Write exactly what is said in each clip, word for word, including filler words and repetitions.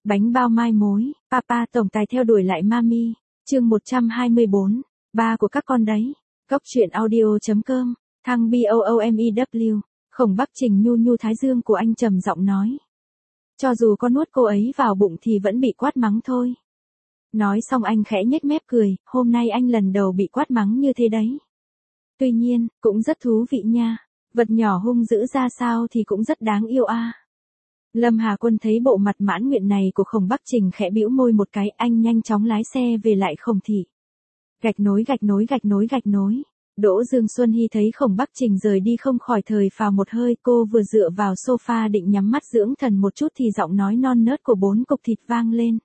Bánh bao mai mối, Papa tổng tài theo đuổi lại Mami, chương một trăm hai mươi bốn, ba của các con đấy. Góc truyện audio.com, thăng BOOMEW, Khổng Bắc Trình nhu nhu thái dương của anh trầm giọng nói. Cho dù có nuốt cô ấy vào bụng thì vẫn bị quát mắng thôi. Nói xong anh khẽ nhếch mép cười, hôm nay anh lần đầu bị quát mắng như thế đấy. Tuy nhiên, cũng rất thú vị nha, vật nhỏ hung dữ ra sao thì cũng rất đáng yêu a. À. Lâm Hà Quân thấy bộ mặt mãn nguyện này của Khổng Bắc Trình khẽ bĩu môi một cái, anh nhanh chóng lái xe về lại Khổng thị. Gạch nối gạch nối gạch nối gạch nối. Đỗ Dương Xuân Hy thấy Khổng Bắc Trình rời đi không khỏi thời phào một hơi, cô vừa dựa vào sofa định nhắm mắt dưỡng thần một chút thì giọng nói non nớt của bốn cục thịt vang lên.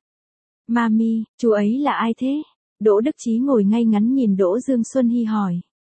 Mami, chú ấy là ai thế? Đỗ Đức Chí ngồi ngay ngắn nhìn Đỗ Dương Xuân Hy hỏi.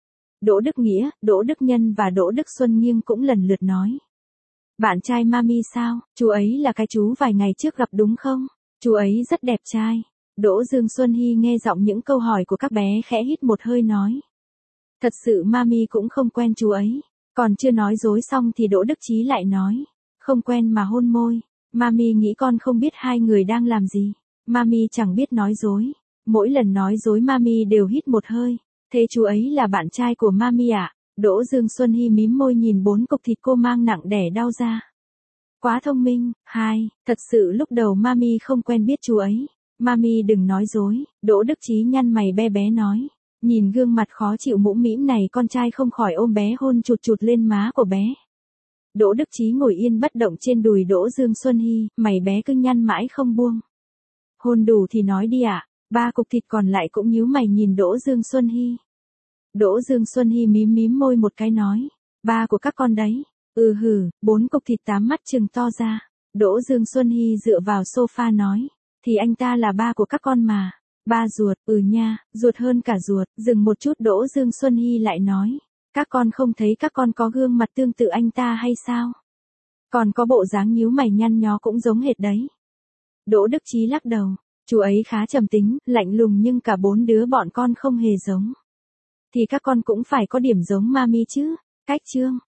Đỗ Đức Nghĩa, Đỗ Đức Nhân và Đỗ Đức Xuân Nghiêng cũng lần lượt nói. Bạn trai Mami sao, chú ấy là cái chú vài ngày trước gặp đúng không? Chú ấy rất đẹp trai. Đỗ Dương Xuân Hy nghe giọng những câu hỏi của các bé khẽ hít một hơi nói. Thật sự Mami cũng không quen chú ấy. Còn chưa nói dối xong thì Đỗ Đức Chí lại nói. Không quen mà hôn môi. Mami nghĩ con không biết hai người đang làm gì. Mami chẳng biết nói dối. Mỗi lần nói dối Mami đều hít một hơi. Thế chú ấy là bạn trai của Mami à? Đỗ Dương Xuân Hy mím môi nhìn bốn cục thịt cô mang nặng đẻ đau ra. Quá thông minh. Hai, thật sự lúc đầu Mami không quen biết chú ấy. Mami đừng nói dối. Đỗ Đức Chí nhăn mày be bé nói. Nhìn gương mặt khó chịu mũm mĩm này, con trai không khỏi ôm bé hôn chụt chụt lên má của bé. Đỗ Đức Chí ngồi yên bất động trên đùi Đỗ Dương Xuân Hy, mày bé cứ nhăn mãi không buông. Hôn đủ thì nói đi ạ. À? Ba cục thịt còn lại cũng nhíu mày nhìn Đỗ Dương Xuân Hy. Đỗ Dương Xuân Hy mím mím môi một cái nói. Ba của các con đấy. Ừ hừ, bốn cục thịt tám mắt trừng to ra. Đỗ Dương Xuân Hy dựa vào sofa nói. Thì anh ta là ba của các con mà. Ba ruột, ừ nha, ruột hơn cả ruột. Dừng một chút Đỗ Dương Xuân Hy lại nói. Các con không thấy các con có gương mặt tương tự anh ta hay sao? Còn có bộ dáng nhíu mày nhăn nhó cũng giống hệt đấy. Đỗ Đức Chí lắc đầu. Chú ấy khá trầm tính, lạnh lùng nhưng cả bốn đứa bọn con không hề giống. Thì các con cũng phải có điểm giống Mami chứ. Cách chương.